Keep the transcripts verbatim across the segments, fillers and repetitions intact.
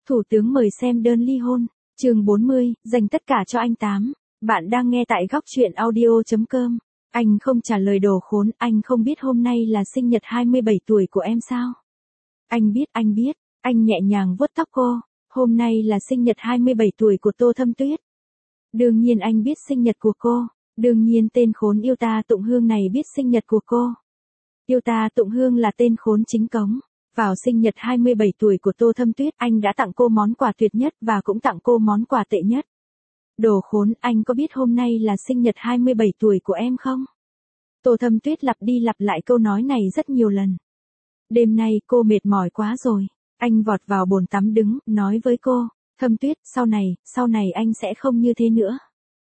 Thủ tướng mời xem đơn ly hôn, chương bốn mươi, dành tất cả cho anh Tám. Bạn đang nghe tại góc truyện audio chấm com. Anh không trả lời đồ khốn, anh không biết hôm nay là sinh nhật hai mươi bảy tuổi của em sao? Anh biết, anh biết, anh nhẹ nhàng vuốt tóc cô, hôm nay là sinh nhật hai mươi bảy tuổi của Tô Thâm Tuyết. Đương nhiên anh biết sinh nhật của cô, đương nhiên tên khốn yêu ta Tụng Hương này biết sinh nhật của cô. Yêu ta Tụng Hương là tên khốn chính cống. Vào sinh nhật hai mươi bảy tuổi của Tô Thâm Tuyết, anh đã tặng cô món quà tuyệt nhất và cũng tặng cô món quà tệ nhất. Đồ khốn, anh có biết hôm nay là sinh nhật hai mươi bảy tuổi của em không? Tô Thâm Tuyết lặp đi lặp lại câu nói này rất nhiều lần. Đêm nay cô mệt mỏi quá rồi. Anh vọt vào bồn tắm đứng, nói với cô, Thâm Tuyết, sau này, sau này anh sẽ không như thế nữa.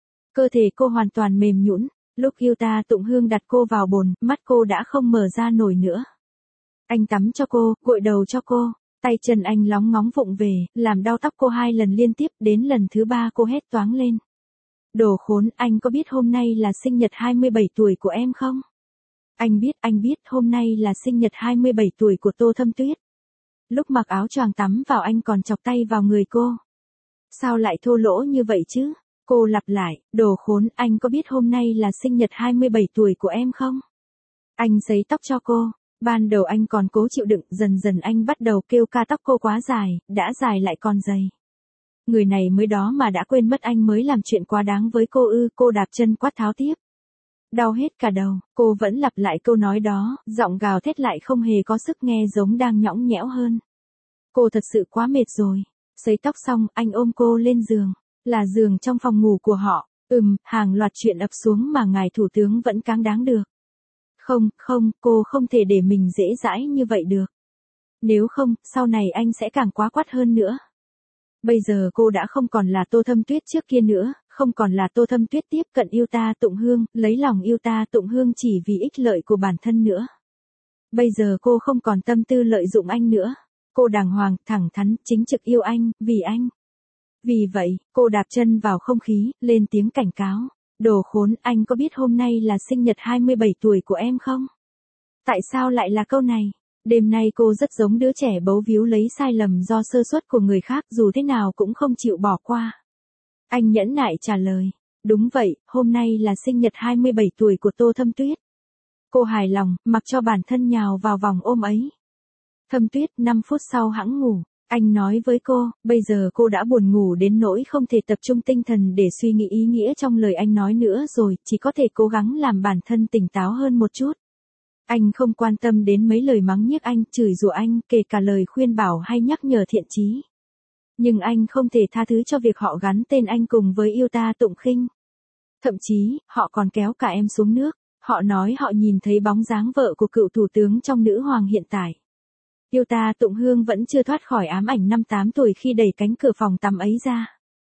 Cơ thể cô hoàn toàn mềm nhũn, lúc yêu ta Tụng Hương đặt cô vào bồn, mắt cô đã không mở ra nổi nữa. Anh tắm cho cô, gội đầu cho cô, tay chân anh lóng ngóng vụng về, làm đau tóc cô hai lần liên tiếp, đến lần thứ ba cô hét toáng lên. Đồ khốn, anh có biết hôm nay là sinh nhật hai mươi bảy tuổi của em không? Anh biết, anh biết, hôm nay là sinh nhật hai mươi bảy tuổi của Tô Thâm Tuyết. Lúc mặc áo choàng tắm vào anh còn chọc tay vào người cô. Sao lại thô lỗ như vậy chứ? Cô lặp lại, đồ khốn, anh có biết hôm nay là sinh nhật hai mươi bảy tuổi của em không? Anh sấy tóc cho cô. Ban đầu anh còn cố chịu đựng, dần dần anh bắt đầu kêu ca tóc cô quá dài, đã dài lại còn dày. Người này mới đó mà đã quên mất anh mới làm chuyện quá đáng với cô ư, cô đạp chân quát tháo tiếp. Đau hết cả đầu, cô vẫn lặp lại câu nói đó, giọng gào thét lại không hề có sức nghe giống đang nhõng nhẽo hơn. Cô thật sự quá mệt rồi. Sấy tóc xong, anh ôm cô lên giường, là giường trong phòng ngủ của họ. Ừm, hàng loạt chuyện ập xuống mà ngài thủ tướng vẫn cáng đáng được. Không, không, cô không thể để mình dễ dãi như vậy được. Nếu không, sau này anh sẽ càng quá quắt hơn nữa. Bây giờ cô đã không còn là Tô Thâm Tuyết trước kia nữa, không còn là Tô Thâm Tuyết tiếp cận yêu ta Tụng Hương, lấy lòng yêu ta Tụng Hương chỉ vì ích lợi của bản thân nữa. Bây giờ cô không còn tâm tư lợi dụng anh nữa. Cô đàng hoàng, thẳng thắn, chính trực yêu anh, vì anh. Vì vậy, cô đạp chân vào không khí, lên tiếng cảnh cáo. Đồ khốn, anh có biết hôm nay là sinh nhật hai mươi bảy tuổi của em không? Tại sao lại là câu này? Đêm nay cô rất giống đứa trẻ bấu víu lấy sai lầm do sơ suất của người khác, dù thế nào cũng không chịu bỏ qua. Anh nhẫn nại trả lời. Đúng vậy, hôm nay là sinh nhật hai mươi bảy tuổi của Tô Thâm Tuyết. Cô hài lòng, mặc cho bản thân nhào vào vòng ôm ấy. Thâm Tuyết, năm phút sau hẵng ngủ. Anh nói với cô, bây giờ cô đã buồn ngủ đến nỗi không thể tập trung tinh thần để suy nghĩ ý nghĩa trong lời anh nói nữa rồi, chỉ có thể cố gắng làm bản thân tỉnh táo hơn một chút. Anh không quan tâm đến mấy lời mắng nhiếc anh, chửi rủa anh, kể cả lời khuyên bảo hay nhắc nhở thiện chí. Nhưng anh không thể tha thứ cho việc họ gắn tên anh cùng với yêu ta Tụng Khinh. Thậm chí, họ còn kéo cả em xuống nước. Họ nói họ nhìn thấy bóng dáng vợ của cựu thủ tướng trong nữ hoàng hiện tại. Yêu ta Tụng Hương vẫn chưa thoát khỏi ám ảnh năm tám tuổi khi đẩy cánh cửa phòng tắm ấy ra.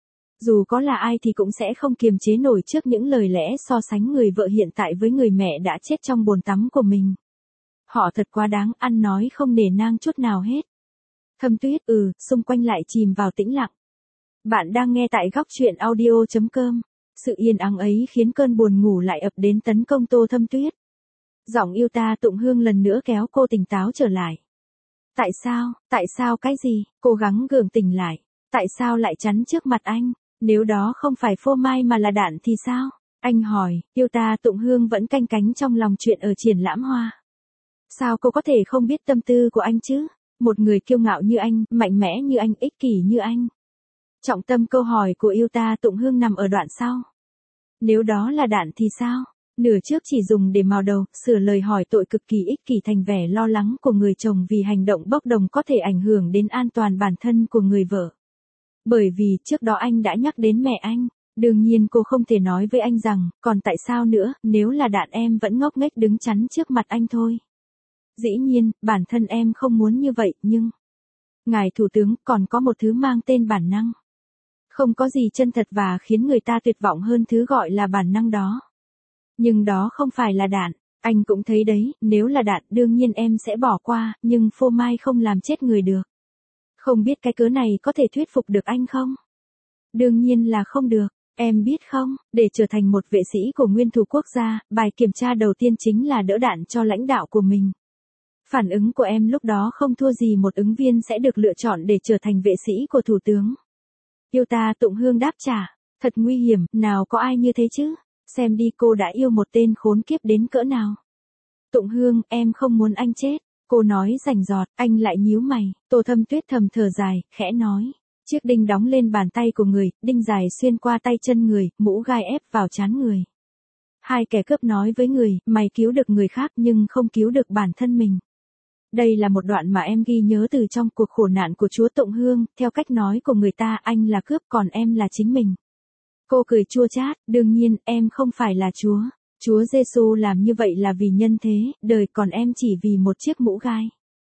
Dù có là ai thì cũng sẽ không kiềm chế nổi trước những lời lẽ so sánh người vợ hiện tại với người mẹ đã chết trong bồn tắm của mình. Họ thật quá đáng, ăn nói không nể nang chút nào hết. Thâm Tuyết, ừ, xung quanh lại chìm vào tĩnh lặng. Bạn đang nghe tại góc truyện audio chấm com. Sự yên ắng ấy khiến cơn buồn ngủ lại ập đến tấn công Tô Thâm Tuyết. Giọng yêu ta Tụng Hương lần nữa kéo cô tỉnh táo trở lại. Tại sao, tại sao cái gì, cố gắng gượng tỉnh lại, tại sao lại chắn trước mặt anh, nếu đó không phải phô mai mà là đạn thì sao? Anh hỏi, yêu ta Tụng Hương vẫn canh cánh trong lòng chuyện ở triển lãm hoa. Sao cô có thể không biết tâm tư của anh chứ? Một người kiêu ngạo như anh, mạnh mẽ như anh, ích kỷ như anh. Trọng tâm câu hỏi của yêu ta Tụng Hương nằm ở đoạn sau. Nếu đó là đạn thì sao? Nửa trước chỉ dùng để mào đầu, sửa lời hỏi tội cực kỳ ích kỷ thành vẻ lo lắng của người chồng vì hành động bốc đồng có thể ảnh hưởng đến an toàn bản thân của người vợ. Bởi vì trước đó anh đã nhắc đến mẹ anh, đương nhiên cô không thể nói với anh rằng, còn tại sao nữa, nếu là đạn em vẫn ngốc nghếch đứng chắn trước mặt anh thôi. Dĩ nhiên, bản thân em không muốn như vậy, nhưng... Ngài Thủ tướng, còn có một thứ mang tên bản năng. Không có gì chân thật và khiến người ta tuyệt vọng hơn thứ gọi là bản năng đó. Nhưng đó không phải là đạn, anh cũng thấy đấy, nếu là đạn đương nhiên em sẽ bỏ qua, nhưng phô mai không làm chết người được. Không biết cái cớ này có thể thuyết phục được anh không? Đương nhiên là không được, em biết không, để trở thành một vệ sĩ của nguyên thủ quốc gia, bài kiểm tra đầu tiên chính là đỡ đạn cho lãnh đạo của mình. Phản ứng của em lúc đó không thua gì một ứng viên sẽ được lựa chọn để trở thành vệ sĩ của thủ tướng. Yêu ta, Tụng Hương đáp trả. Thật nguy hiểm, nào có ai như thế chứ? Xem đi, cô đã yêu một tên khốn kiếp đến cỡ nào. Tụng Hương, em không muốn anh chết. Cô nói rành rọt, anh lại nhíu mày. Tô Thâm Tuyết thầm thở dài, khẽ nói. Chiếc đinh đóng lên bàn tay của người, đinh dài xuyên qua tay chân người, mũ gai ép vào trán người. Hai kẻ cướp nói với người, mày cứu được người khác nhưng không cứu được bản thân mình. Đây là một đoạn mà em ghi nhớ từ trong cuộc khổ nạn của Chúa Tụng Hương, theo cách nói của người ta anh là cướp còn em là chính mình. Cô cười chua chát, đương nhiên em không phải là Chúa. Chúa Giêsu làm như vậy là vì nhân thế, đời còn em chỉ vì một chiếc mũ gai.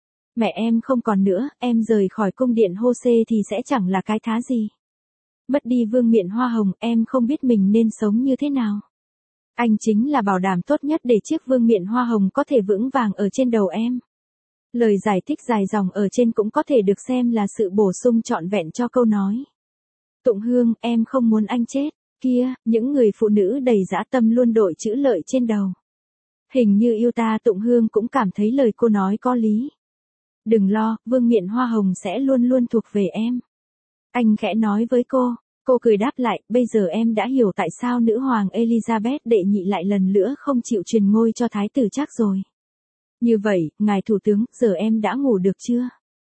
Mẹ em không còn nữa, em rời khỏi cung điện Hô-sê thì sẽ chẳng là cái thá gì. Mất đi vương miện hoa hồng, em không biết mình nên sống như thế nào. Anh chính là bảo đảm tốt nhất để chiếc vương miện hoa hồng có thể vững vàng ở trên đầu em. Lời giải thích dài dòng ở trên cũng có thể được xem là sự bổ sung trọn vẹn cho câu nói. Tụng Hương, em không muốn anh chết. Kia, những người phụ nữ đầy dã tâm luôn đội chữ lợi trên đầu. Hình như yêu ta, Tụng Hương cũng cảm thấy lời cô nói có lý. Đừng lo, vương miện hoa hồng sẽ luôn luôn thuộc về em. Anh khẽ nói với cô. Cô cười đáp lại, bây giờ em đã hiểu tại sao nữ hoàng Elizabeth đệ nhị lại lần nữa không chịu truyền ngôi cho thái tử Trác rồi. Như vậy, ngài thủ tướng, giờ em đã ngủ được chưa?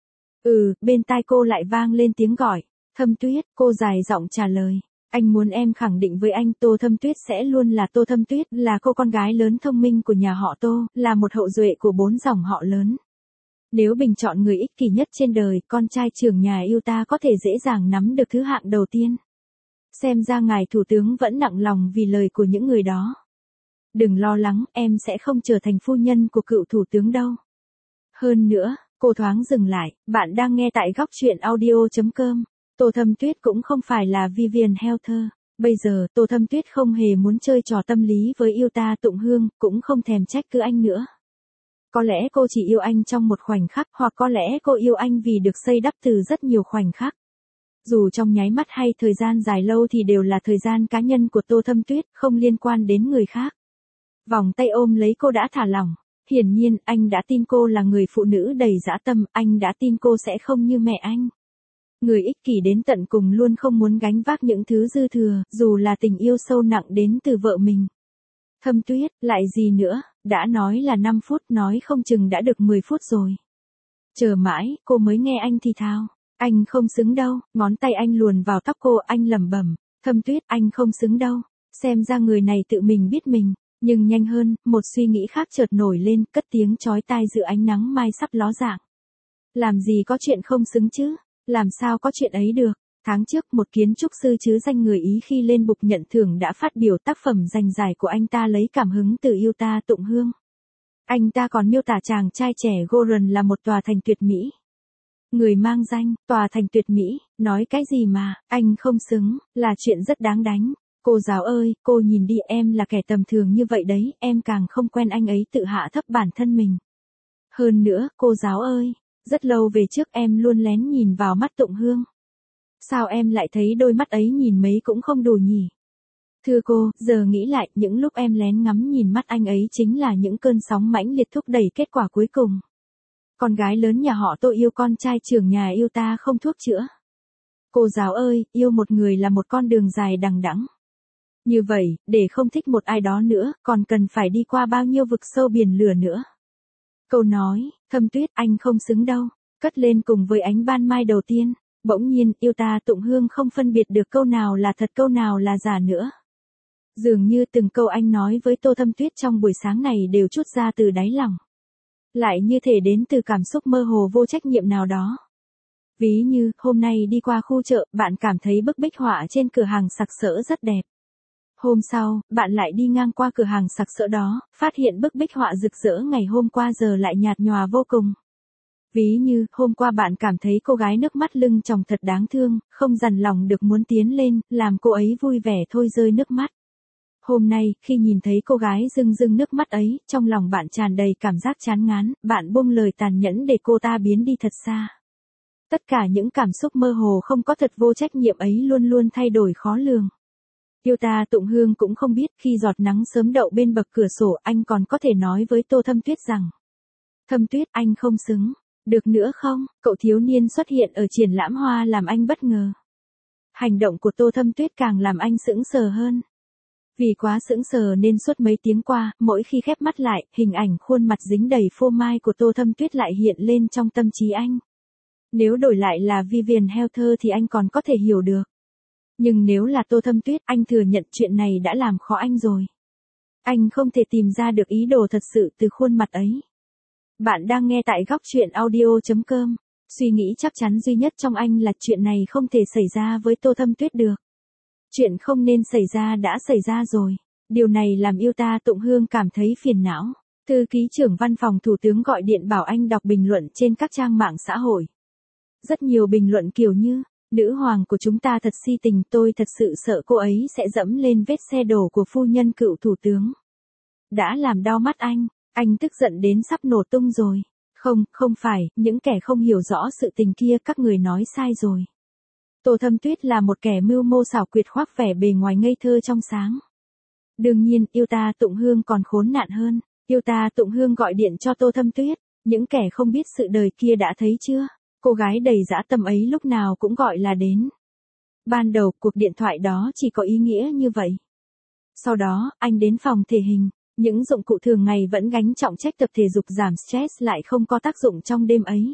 Ừ, bên tai cô lại vang lên tiếng gọi. Thâm Tuyết, cô dài giọng trả lời. Anh muốn em khẳng định với anh Tô Thâm Tuyết sẽ luôn là Tô Thâm Tuyết, là cô con gái lớn thông minh của nhà họ Tô, là một hậu duệ của bốn dòng họ lớn. Nếu bình chọn người ích kỷ nhất trên đời, con trai trưởng nhà yêu ta có thể dễ dàng nắm được thứ hạng đầu tiên. Xem ra ngài thủ tướng vẫn nặng lòng vì lời của những người đó. Đừng lo lắng, em sẽ không trở thành phu nhân của cựu thủ tướng đâu. Hơn nữa, cô thoáng dừng lại, bạn đang nghe tại góc truyện audio chấm com. Tô Thâm Tuyết cũng không phải là Vivian Helter. Bây giờ, Tô Thâm Tuyết không hề muốn chơi trò tâm lý với yêu ta Tụng Hương, cũng không thèm trách cứ anh nữa. Có lẽ cô chỉ yêu anh trong một khoảnh khắc, hoặc có lẽ cô yêu anh vì được xây đắp từ rất nhiều khoảnh khắc. Dù trong nháy mắt hay thời gian dài lâu thì đều là thời gian cá nhân của Tô Thâm Tuyết, không liên quan đến người khác. Vòng tay ôm lấy cô đã thả lỏng. Hiển nhiên, anh đã tin cô là người phụ nữ đầy dã tâm, anh đã tin cô sẽ không như mẹ anh. Người ích kỷ đến tận cùng luôn không muốn gánh vác những thứ dư thừa, dù là tình yêu sâu nặng đến từ vợ mình. Thâm Tuyết, lại gì nữa, đã nói là năm phút, nói không chừng đã được mười phút rồi. Chờ mãi, cô mới nghe anh thì thào. Anh không xứng đâu, ngón tay anh luồn vào tóc cô, anh lẩm bẩm. Thâm Tuyết, anh không xứng đâu. Xem ra người này tự mình biết mình. Nhưng nhanh hơn, một suy nghĩ khác chợt nổi lên, cất tiếng chói tai giữa ánh nắng mai sắp ló dạng. Làm gì có chuyện không xứng chứ? Làm sao có chuyện ấy được? Tháng trước, một kiến trúc sư chứ danh người Ý khi lên bục nhận thưởng đã phát biểu tác phẩm giành giải của anh ta lấy cảm hứng từ yêu ta Tụng Hương. Anh ta còn miêu tả chàng trai trẻ Goran là một tòa thành tuyệt mỹ. Người mang danh, tòa thành tuyệt mỹ, nói cái gì mà, anh không xứng, là chuyện rất đáng đánh. Cô giáo ơi, cô nhìn đi, em là kẻ tầm thường như vậy đấy, em càng không quen anh ấy tự hạ thấp bản thân mình. Hơn nữa, cô giáo ơi, rất lâu về trước em luôn lén nhìn vào mắt Tụng Hương. Sao em lại thấy đôi mắt ấy nhìn mấy cũng không đủ nhỉ? Thưa cô, giờ nghĩ lại, những lúc em lén ngắm nhìn mắt anh ấy chính là những cơn sóng mãnh liệt thúc đẩy kết quả cuối cùng. Con gái lớn nhà họ Tô yêu con trai trưởng nhà yêu ta không thuốc chữa. Cô giáo ơi, yêu một người là một con đường dài đằng đẵng. Như vậy, để không thích một ai đó nữa, còn cần phải đi qua bao nhiêu vực sâu biển lửa nữa. Câu nói, Thâm Tuyết, anh không xứng đâu, cất lên cùng với ánh ban mai đầu tiên. Bỗng nhiên, yêu ta Tụng Hương không phân biệt được câu nào là thật câu nào là giả nữa. Dường như từng câu anh nói với Tô Thâm Tuyết trong buổi sáng này đều trút ra từ đáy lòng. Lại như thể đến từ cảm xúc mơ hồ vô trách nhiệm nào đó. Ví như, hôm nay đi qua khu chợ, bạn cảm thấy bức bích họa trên cửa hàng sặc sỡ rất đẹp. Hôm sau, bạn lại đi ngang qua cửa hàng sặc sỡ đó, phát hiện bức bích họa rực rỡ ngày hôm qua giờ lại nhạt nhòa vô cùng. Ví như, hôm qua bạn cảm thấy cô gái nước mắt lưng tròng thật đáng thương, không dằn lòng được muốn tiến lên, làm cô ấy vui vẻ thôi rơi nước mắt. Hôm nay, khi nhìn thấy cô gái rưng rưng nước mắt ấy, trong lòng bạn tràn đầy cảm giác chán ngán, bạn buông lời tàn nhẫn để cô ta biến đi thật xa. Tất cả những cảm xúc mơ hồ không có thật vô trách nhiệm ấy luôn luôn thay đổi khó lường. Yêu ta Tụng Hương cũng không biết khi giọt nắng sớm đậu bên bậc cửa sổ anh còn có thể nói với Tô Thâm Tuyết rằng. Thâm Tuyết, anh không xứng. Được nữa không? Cậu thiếu niên xuất hiện ở triển lãm hoa làm anh bất ngờ. Hành động của Tô Thâm Tuyết càng làm anh sững sờ hơn. Vì quá sững sờ nên suốt mấy tiếng qua, mỗi khi khép mắt lại, hình ảnh khuôn mặt dính đầy phô mai của Tô Thâm Tuyết lại hiện lên trong tâm trí anh. Nếu đổi lại là Vivian Heather thì anh còn có thể hiểu được. Nhưng nếu là Tô Thâm Tuyết, anh thừa nhận chuyện này đã làm khó anh rồi. Anh không thể tìm ra được ý đồ thật sự từ khuôn mặt ấy. Bạn đang nghe tại góc chuyện audio chấm com. Suy nghĩ chắc chắn duy nhất trong anh là chuyện này không thể xảy ra với Tô Thâm Tuyết được. Chuyện không nên xảy ra đã xảy ra rồi. Điều này làm Yuta Tụng Hương cảm thấy phiền não. Thư ký trưởng văn phòng thủ tướng gọi điện bảo anh đọc bình luận trên các trang mạng xã hội. Rất nhiều bình luận kiểu như, nữ hoàng của chúng ta thật si tình, tôi thật sự sợ cô ấy sẽ dẫm lên vết xe đổ của phu nhân cựu thủ tướng. Đã làm đau mắt anh, anh tức giận đến sắp nổ tung rồi. Không, không phải, những kẻ không hiểu rõ sự tình kia các người nói sai rồi. Tô Thâm Tuyết là một kẻ mưu mô xảo quyệt khoác vẻ bề ngoài ngây thơ trong sáng. Đương nhiên, Yuta Tụng Hương còn khốn nạn hơn. Yuta Tụng Hương gọi điện cho Tô Thâm Tuyết. Những kẻ không biết sự đời kia đã thấy chưa? Cô gái đầy dã tâm ấy lúc nào cũng gọi là đến. Ban đầu, cuộc điện thoại đó chỉ có ý nghĩa như vậy. Sau đó, anh đến phòng thể hình. Những dụng cụ thường ngày vẫn gánh trọng trách tập thể dục giảm stress lại không có tác dụng trong đêm ấy.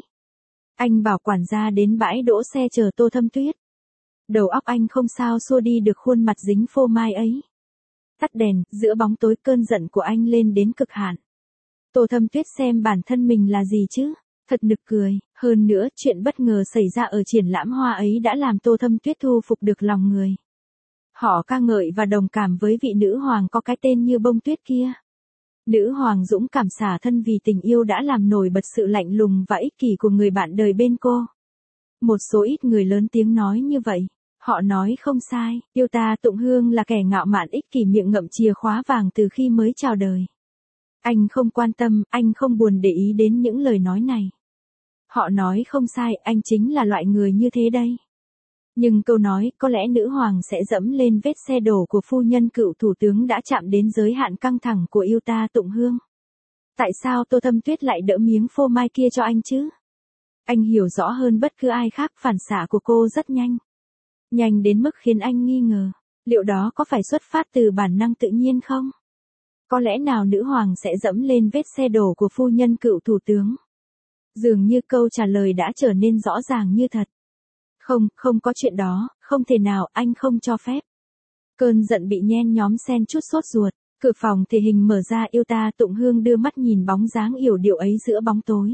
Anh bảo quản gia đến bãi đỗ xe chờ Tô Thâm Tuyết. Đầu óc anh không sao xua đi được khuôn mặt dính phô mai ấy. Tắt đèn, giữa bóng tối cơn giận của anh lên đến cực hạn. Tô Thâm Tuyết xem bản thân mình là gì chứ? Thật nực cười, hơn nữa chuyện bất ngờ xảy ra ở triển lãm hoa ấy đã làm Tô Thâm Tuyết thu phục được lòng người. Họ ca ngợi và đồng cảm với vị nữ hoàng có cái tên như bông tuyết kia. Nữ hoàng dũng cảm xả thân vì tình yêu đã làm nổi bật sự lạnh lùng và ích kỷ của người bạn đời bên cô. Một số ít người lớn tiếng nói như vậy. Họ nói không sai, Yuta Tụng Hương là kẻ ngạo mạn ích kỷ miệng ngậm chìa khóa vàng từ khi mới chào đời. Anh không quan tâm, anh không buồn để ý đến những lời nói này. Họ nói không sai, anh chính là loại người như thế đây. Nhưng câu nói, có lẽ nữ hoàng sẽ dẫm lên vết xe đổ của phu nhân cựu thủ tướng đã chạm đến giới hạn căng thẳng của Yuta Tụng Hương. Tại sao Tô Thâm Tuyết lại đỡ miếng phô mai kia cho anh chứ? Anh hiểu rõ hơn bất cứ ai khác phản xạ của cô rất nhanh. Nhanh đến mức khiến anh nghi ngờ, liệu đó có phải xuất phát từ bản năng tự nhiên không? Có lẽ nào nữ hoàng sẽ dẫm lên vết xe đổ của phu nhân cựu thủ tướng? Dường như câu trả lời đã trở nên rõ ràng như thật. Không, không có chuyện đó, không thể nào, anh không cho phép. Cơn giận bị nhen nhóm xen chút sốt ruột, cửa phòng thể hình mở ra, Yuta Tụng Hương đưa mắt nhìn bóng dáng yểu điệu ấy giữa bóng tối.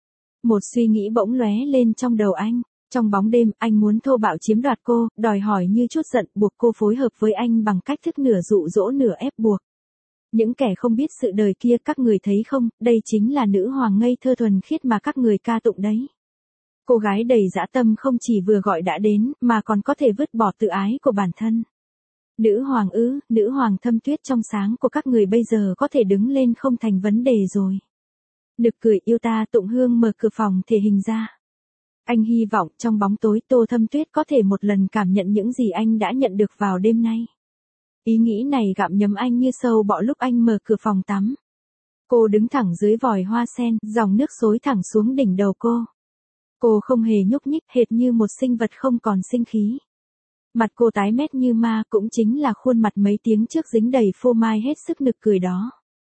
Một suy nghĩ bỗng lóe lên trong đầu anh, trong bóng đêm, anh muốn thô bạo chiếm đoạt cô, đòi hỏi như chút giận, buộc cô phối hợp với anh bằng cách thức nửa dụ dỗ nửa ép buộc. Những kẻ không biết sự đời kia các người thấy không, đây chính là nữ hoàng ngây thơ thuần khiết mà các người ca tụng đấy. Cô gái đầy dã tâm không chỉ vừa gọi đã đến, mà còn có thể vứt bỏ tự ái của bản thân. Nữ hoàng ư, nữ hoàng thâm tuyết trong sáng của các người bây giờ có thể đứng lên không thành vấn đề rồi. Nực cười, Yuta Tụng Hương mở cửa phòng thể hình ra. Anh hy vọng trong bóng tối Tô Thâm Tuyết có thể một lần cảm nhận những gì anh đã nhận được vào đêm nay. Ý nghĩ này gặm nhấm anh như sâu bọ lúc anh mở cửa phòng tắm. Cô đứng thẳng dưới vòi hoa sen, dòng nước xối thẳng xuống đỉnh đầu cô. Cô không hề nhúc nhích, hệt như một sinh vật không còn sinh khí. Mặt cô tái mét như ma, cũng chính là khuôn mặt mấy tiếng trước dính đầy phô mai hết sức nực cười đó.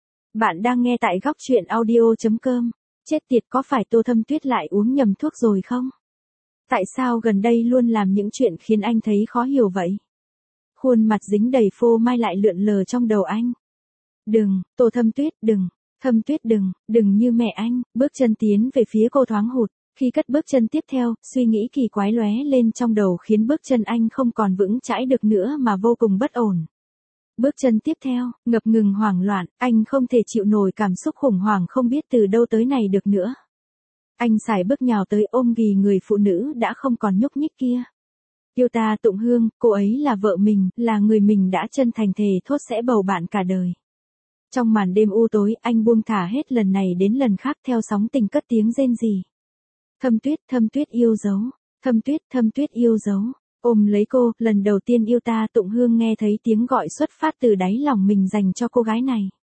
Bạn đang nghe tại góc chuyện audio chấm com. Chết tiệt, có phải Tô Thâm Tuyết lại uống nhầm thuốc rồi không? Tại sao gần đây luôn làm những chuyện khiến anh thấy khó hiểu vậy? Khuôn mặt dính đầy phô mai lại lượn lờ trong đầu anh. Đừng, Tô Thâm Tuyết, đừng, Thâm Tuyết đừng, đừng như mẹ anh. Bước chân tiến về phía cô thoáng hụt. Khi cất bước chân tiếp theo, suy nghĩ kỳ quái lóe lên trong đầu khiến bước chân anh không còn vững chãi được nữa mà vô cùng bất ổn. Bước chân tiếp theo, ngập ngừng hoảng loạn, anh không thể chịu nổi cảm xúc khủng hoảng không biết từ đâu tới này được nữa. Anh sải bước nhào tới ôm ghì người phụ nữ đã không còn nhúc nhích kia. Yuta Tụng Hương, cô ấy là vợ mình, là người mình đã chân thành thề thốt sẽ bầu bạn cả đời. Trong màn đêm u tối, anh buông thả hết lần này đến lần khác theo sóng tình cất tiếng rên rỉ. Thâm Tuyết, Thâm Tuyết yêu dấu. Thâm Tuyết, Thâm Tuyết yêu dấu. Ôm lấy cô, lần đầu tiên Yuta Tụng Hương nghe thấy tiếng gọi xuất phát từ đáy lòng mình dành cho cô gái này.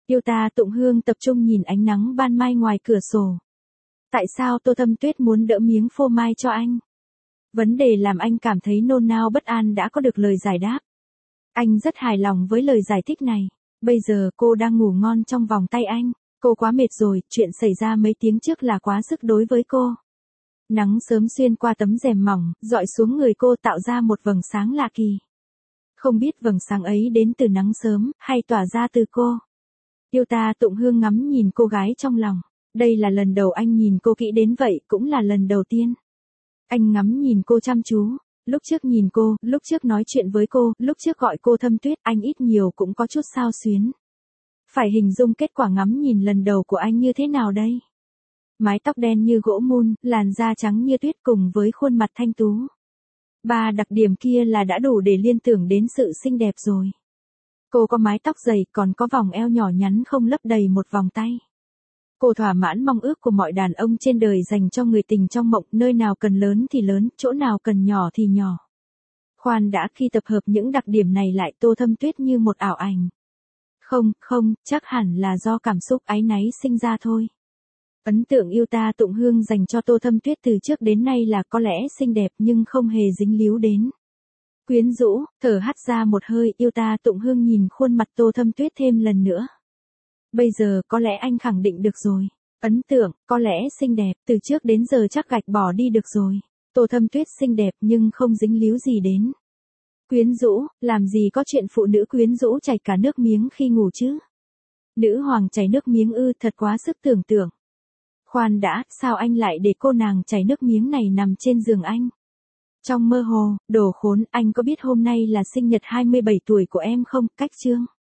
Yêu ta Tụng Hương tập trung nhìn ánh nắng ban mai ngoài cửa sổ. Tại sao Tô Thâm Tuyết muốn đỡ miếng phô mai cho anh? Vấn đề làm anh cảm thấy nôn nao bất an đã có được lời giải đáp. Anh rất hài lòng với lời giải thích này. Bây giờ cô đang ngủ ngon trong vòng tay anh. Cô quá mệt rồi, chuyện xảy ra mấy tiếng trước là quá sức đối với cô. Nắng sớm xuyên qua tấm rèm mỏng, dọi xuống người cô tạo ra một vầng sáng lạ kỳ. Không biết vầng sáng ấy đến từ nắng sớm, hay tỏa ra từ cô. Yêu ta Tụng Hương ngắm nhìn cô gái trong lòng. Đây là lần đầu anh nhìn cô kỹ đến vậy, cũng là lần đầu tiên. Anh ngắm nhìn cô chăm chú. Lúc trước nhìn cô, lúc trước nói chuyện với cô, lúc trước gọi cô Thâm Tuyết, anh ít nhiều cũng có chút xao xuyến. Phải hình dung kết quả ngắm nhìn lần đầu của anh như thế nào đây? Mái tóc đen như gỗ mun, làn da trắng như tuyết cùng với khuôn mặt thanh tú. Ba đặc điểm kia là đã đủ để liên tưởng đến sự xinh đẹp rồi. Cô có mái tóc dày, còn có vòng eo nhỏ nhắn không lấp đầy một vòng tay. Cô thỏa mãn mong ước của mọi đàn ông trên đời dành cho người tình trong mộng, nơi nào cần lớn thì lớn, chỗ nào cần nhỏ thì nhỏ. Khoan đã, khi tập hợp những đặc điểm này lại, Tô Thâm Tuyết như một ảo ảnh. Không, không, chắc hẳn là do cảm xúc áy náy sinh ra thôi. Ấn tượng Yêu ta Tụng Hương dành cho Tô Thâm Tuyết từ trước đến nay là có lẽ xinh đẹp nhưng không hề dính líu đến quyến rũ. Thở hắt ra một hơi, Yêu ta Tụng Hương nhìn khuôn mặt Tô Thâm Tuyết thêm lần nữa. Bây giờ có lẽ anh khẳng định được rồi. Ấn tượng, có lẽ xinh đẹp, từ trước đến giờ chắc gạch bỏ đi được rồi. Tô Thâm Tuyết xinh đẹp nhưng không dính líu gì đến quyến rũ, làm gì có chuyện phụ nữ quyến rũ chảy cả nước miếng khi ngủ chứ? Nữ hoàng chảy nước miếng ư, thật quá sức tưởng tượng. Khoan đã, sao anh lại để cô nàng chảy nước miếng này nằm trên giường anh? Trong mơ hồ, đồ khốn, anh có biết hôm nay là sinh nhật hai mươi bảy tuổi của em không? Cách chương.